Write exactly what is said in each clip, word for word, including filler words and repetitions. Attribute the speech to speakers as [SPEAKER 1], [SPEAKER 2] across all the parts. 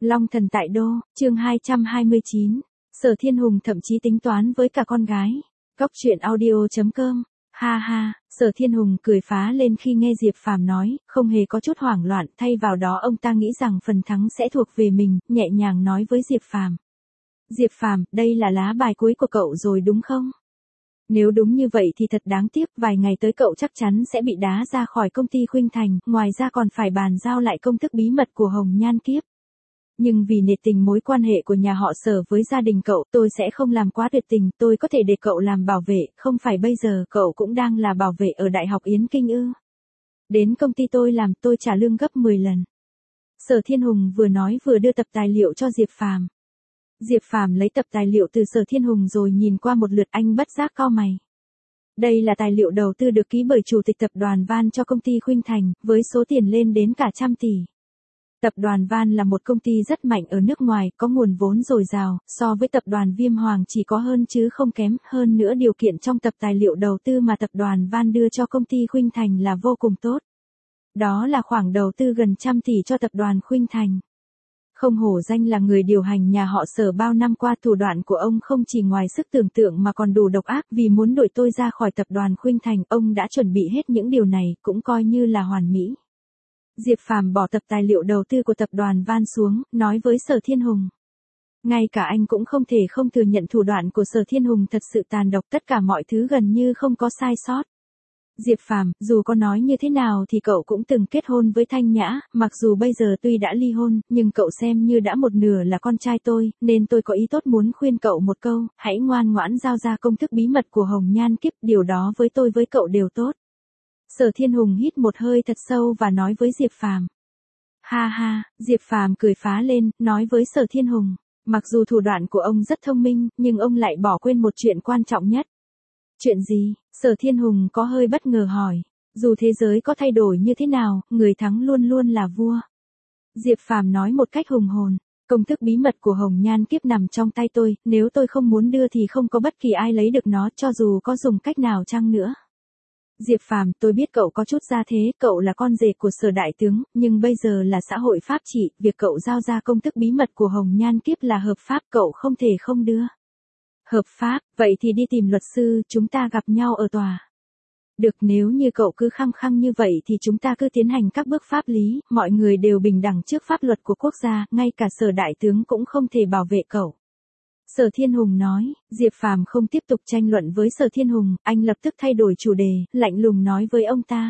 [SPEAKER 1] Long thần tại đô, chương hai trăm hai mươi chín. Sở Thiên Hùng thậm chí tính toán với cả con gái. Góc truyện audio chấm com. Ha ha, Sở Thiên Hùng cười phá lên khi nghe Diệp Phàm nói, không hề có chút hoảng loạn, thay vào đó ông ta nghĩ rằng phần thắng sẽ thuộc về mình, nhẹ nhàng nói với Diệp Phàm. Diệp Phàm, đây là lá bài cuối của cậu rồi đúng không? Nếu đúng như vậy thì thật đáng tiếc, vài ngày tới cậu chắc chắn sẽ bị đá ra khỏi công ty Khuynh Thành, ngoài ra còn phải bàn giao lại công thức bí mật của Hồng Nhan Kiếp. Nhưng vì nể tình mối quan hệ của nhà họ Sở với gia đình cậu, tôi sẽ không làm quá tuyệt tình, tôi có thể để cậu làm bảo vệ, không phải bây giờ cậu cũng đang là bảo vệ ở Đại học Yến Kinh ư? Đến công ty tôi làm, tôi trả lương gấp mười lần. Sở Thiên Hùng vừa nói vừa đưa tập tài liệu cho Diệp Phàm. Diệp Phàm lấy tập tài liệu từ Sở Thiên Hùng rồi nhìn qua một lượt, anh bất giác cau mày. Đây là tài liệu đầu tư được ký bởi chủ tịch tập đoàn Van cho công ty Khuynh Thành, với số tiền lên đến cả trăm tỷ. Tập đoàn Van là một công ty rất mạnh ở nước ngoài, có nguồn vốn dồi dào, so với tập đoàn Viêm Hoàng chỉ có hơn chứ không kém, hơn nữa điều kiện trong tập tài liệu đầu tư mà tập đoàn Van đưa cho công ty Khuynh Thành là vô cùng tốt. Đó là khoản đầu tư gần trăm tỷ cho tập đoàn Khuynh Thành. Không hổ danh là người điều hành nhà họ Sở bao năm qua, thủ đoạn của ông không chỉ ngoài sức tưởng tượng mà còn đủ độc ác, vì muốn đuổi tôi ra khỏi tập đoàn Khuynh Thành, ông đã chuẩn bị hết những điều này, cũng coi như là hoàn mỹ. Diệp Phàm bỏ tập tài liệu đầu tư của tập đoàn Van xuống, nói với Sở Thiên Hùng. Ngay cả anh cũng không thể không thừa nhận thủ đoạn của Sở Thiên Hùng thật sự tàn độc, tất cả mọi thứ gần như không có sai sót. Diệp Phàm, dù có nói như thế nào thì cậu cũng từng kết hôn với Thanh Nhã, mặc dù bây giờ tuy đã ly hôn, nhưng cậu xem như đã một nửa là con trai tôi, nên tôi có ý tốt muốn khuyên cậu một câu, hãy ngoan ngoãn giao ra công thức bí mật của Hồng Nhan Kiếp, điều đó với tôi với cậu đều tốt. Sở Thiên Hùng hít một hơi thật sâu và nói với Diệp Phàm. Ha ha, Diệp Phàm cười phá lên, nói với Sở Thiên Hùng, mặc dù thủ đoạn của ông rất thông minh, nhưng ông lại bỏ quên một chuyện quan trọng nhất. Chuyện gì? Sở Thiên Hùng có hơi bất ngờ hỏi. Dù thế giới có thay đổi như thế nào, người thắng luôn luôn là vua. Diệp Phàm nói một cách hùng hồn. Công thức bí mật của Hồng Nhan Kiếp nằm trong tay tôi, nếu tôi không muốn đưa thì không có bất kỳ ai lấy được nó, cho dù có dùng cách nào chăng nữa. Diệp Phàm, tôi biết cậu có chút gia thế, cậu là con rể của Sở đại tướng, nhưng bây giờ là xã hội pháp trị, việc cậu giao ra công thức bí mật của Hồng Nhan Kiếp là hợp pháp, cậu không thể không đưa. Hợp pháp, vậy thì đi tìm luật sư, chúng ta gặp nhau ở tòa. Được, nếu như cậu cứ khăng khăng như vậy thì chúng ta cứ tiến hành các bước pháp lý, mọi người đều bình đẳng trước pháp luật của quốc gia, ngay cả Sở đại tướng cũng không thể bảo vệ cậu. Sở Thiên Hùng nói. Diệp Phàm không tiếp tục tranh luận với Sở Thiên Hùng, anh lập tức thay đổi chủ đề, lạnh lùng nói với ông ta.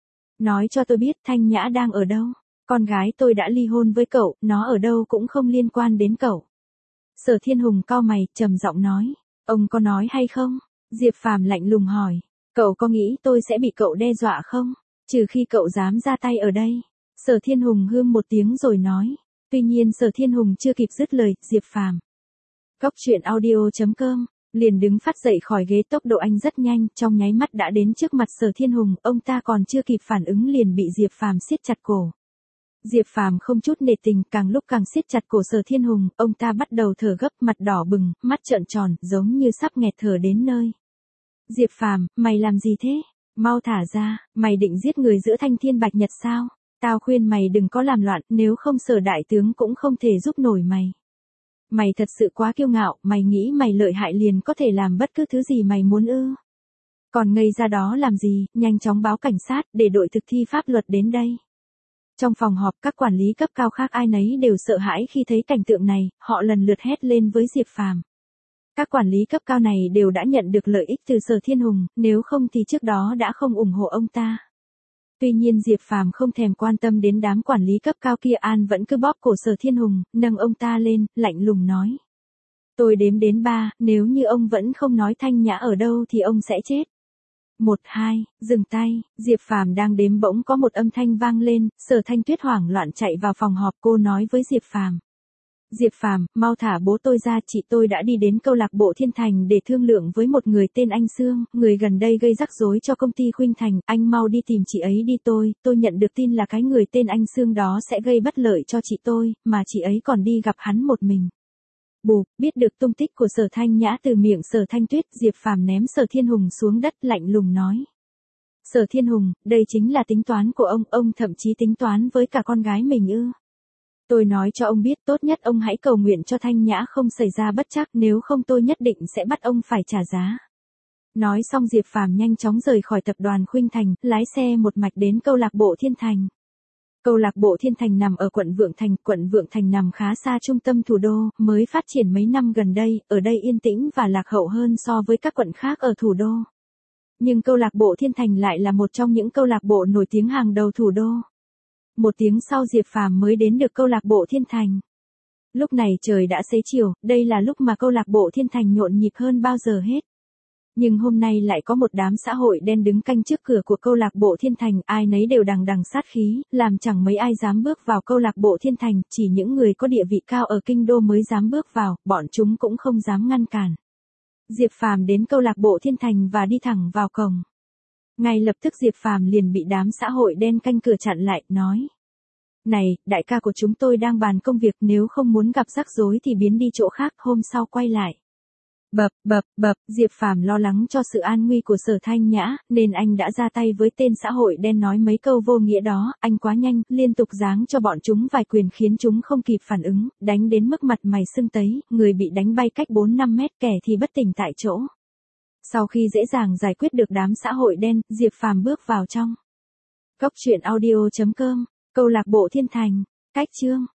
[SPEAKER 1] Nói cho tôi biết Thanh Nhã đang ở đâu, con gái tôi đã ly hôn với cậu, nó ở đâu cũng không liên quan đến cậu. Sở Thiên Hùng cau mày, trầm giọng nói, ông có nói hay không? Diệp Phàm lạnh lùng hỏi, cậu có nghĩ tôi sẽ bị cậu đe dọa không? Trừ khi cậu dám ra tay ở đây. Sở Thiên Hùng hưm một tiếng rồi nói. Tuy nhiên Sở Thiên Hùng chưa kịp dứt lời, Diệp Phàm. Góc truyện audio chấm com, liền đứng phát dậy khỏi ghế, tốc độ anh rất nhanh, trong nháy mắt đã đến trước mặt Sở Thiên Hùng, ông ta còn chưa kịp phản ứng liền bị Diệp Phàm siết chặt cổ. Diệp Phàm không chút nể tình, càng lúc càng siết chặt cổ Sở Thiên Hùng, ông ta bắt đầu thở gấp, mặt đỏ bừng, mắt trợn tròn, giống như sắp nghẹt thở đến nơi. Diệp Phàm, mày làm gì thế? Mau thả ra, mày định giết người giữa Thanh Thiên Bạch Nhật sao? Tao khuyên mày đừng có làm loạn, nếu không Sở đại tướng cũng không thể giúp nổi mày. Mày thật sự quá kiêu ngạo, mày nghĩ mày lợi hại liền có thể làm bất cứ thứ gì mày muốn ư? Còn ngây ra đó làm gì, nhanh chóng báo cảnh sát, để đội thực thi pháp luật đến đây. Trong phòng họp, các quản lý cấp cao khác ai nấy đều sợ hãi khi thấy cảnh tượng này, họ lần lượt hét lên với Diệp Phàm. Các quản lý cấp cao này đều đã nhận được lợi ích từ Sở Thiên Hùng, nếu không thì trước đó đã không ủng hộ ông ta. Tuy nhiên Diệp Phàm không thèm quan tâm đến đám quản lý cấp cao kia, An vẫn cứ bóp cổ Sở Thiên Hùng, nâng ông ta lên, lạnh lùng nói. Tôi đếm đến ba, nếu như ông vẫn không nói Thanh Nhã ở đâu thì ông sẽ chết. Một hai, dừng tay, Diệp Phàm đang đếm bỗng có một âm thanh vang lên, Sở Thanh Tuyết hoảng loạn chạy vào phòng họp, cô nói với Diệp Phàm. Diệp Phàm, mau thả bố tôi ra, chị tôi đã đi đến câu lạc bộ Thiên Thành để thương lượng với một người tên anh Sương, người gần đây gây rắc rối cho công ty Khuynh Thành, anh mau đi tìm chị ấy đi, tôi, tôi nhận được tin là cái người tên anh Sương đó sẽ gây bất lợi cho chị tôi, mà chị ấy còn đi gặp hắn một mình. Bụp, biết được tung tích của Sở Thanh Nhã từ miệng Sở Thanh Tuyết, Diệp Phàm ném Sở Thiên Hùng xuống đất, lạnh lùng nói. Sở Thiên Hùng, đây chính là tính toán của ông, ông thậm chí tính toán với cả con gái mình ư? Tôi nói cho ông biết tốt nhất ông hãy cầu nguyện cho Thanh Nhã không xảy ra bất trắc, nếu không tôi nhất định sẽ bắt ông phải trả giá. Nói xong Diệp Phàm nhanh chóng rời khỏi tập đoàn Khuynh Thành, lái xe một mạch đến câu lạc bộ Thiên Thành. Câu lạc bộ Thiên Thành nằm ở quận Vượng Thành, quận Vượng Thành nằm khá xa trung tâm thủ đô, mới phát triển mấy năm gần đây, ở đây yên tĩnh và lạc hậu hơn so với các quận khác ở thủ đô. Nhưng câu lạc bộ Thiên Thành lại là một trong những câu lạc bộ nổi tiếng hàng đầu thủ đô. Một tiếng sau Diệp Phàm mới đến được câu lạc bộ Thiên Thành. Lúc này trời đã xế chiều, đây là lúc mà câu lạc bộ Thiên Thành nhộn nhịp hơn bao giờ hết. Nhưng hôm nay lại có một đám xã hội đen đứng canh trước cửa của câu lạc bộ Thiên Thành, ai nấy đều đằng đằng sát khí, làm chẳng mấy ai dám bước vào câu lạc bộ Thiên Thành, chỉ những người có địa vị cao ở kinh đô mới dám bước vào, bọn chúng cũng không dám ngăn cản. Diệp Phàm đến câu lạc bộ Thiên Thành và đi thẳng vào cổng. Ngay lập tức Diệp Phàm liền bị đám xã hội đen canh cửa chặn lại, nói: "Này, đại ca của chúng tôi đang bàn công việc, nếu không muốn gặp rắc rối thì biến đi chỗ khác, hôm sau quay lại." Bập, bập, bập, Diệp Phàm lo lắng cho sự an nguy của Sở Thanh Nhã, nên anh đã ra tay với tên xã hội đen nói mấy câu vô nghĩa đó, anh quá nhanh, liên tục giáng cho bọn chúng vài quyền khiến chúng không kịp phản ứng, đánh đến mức mặt mày sưng tấy, người bị đánh bay cách bốn năm mét, kẻ thì bất tỉnh tại chỗ. Sau khi dễ dàng giải quyết được đám xã hội đen, Diệp Phàm bước vào trong. Cốc truyện audio chấm com, câu lạc bộ Thiên Thành, cách chương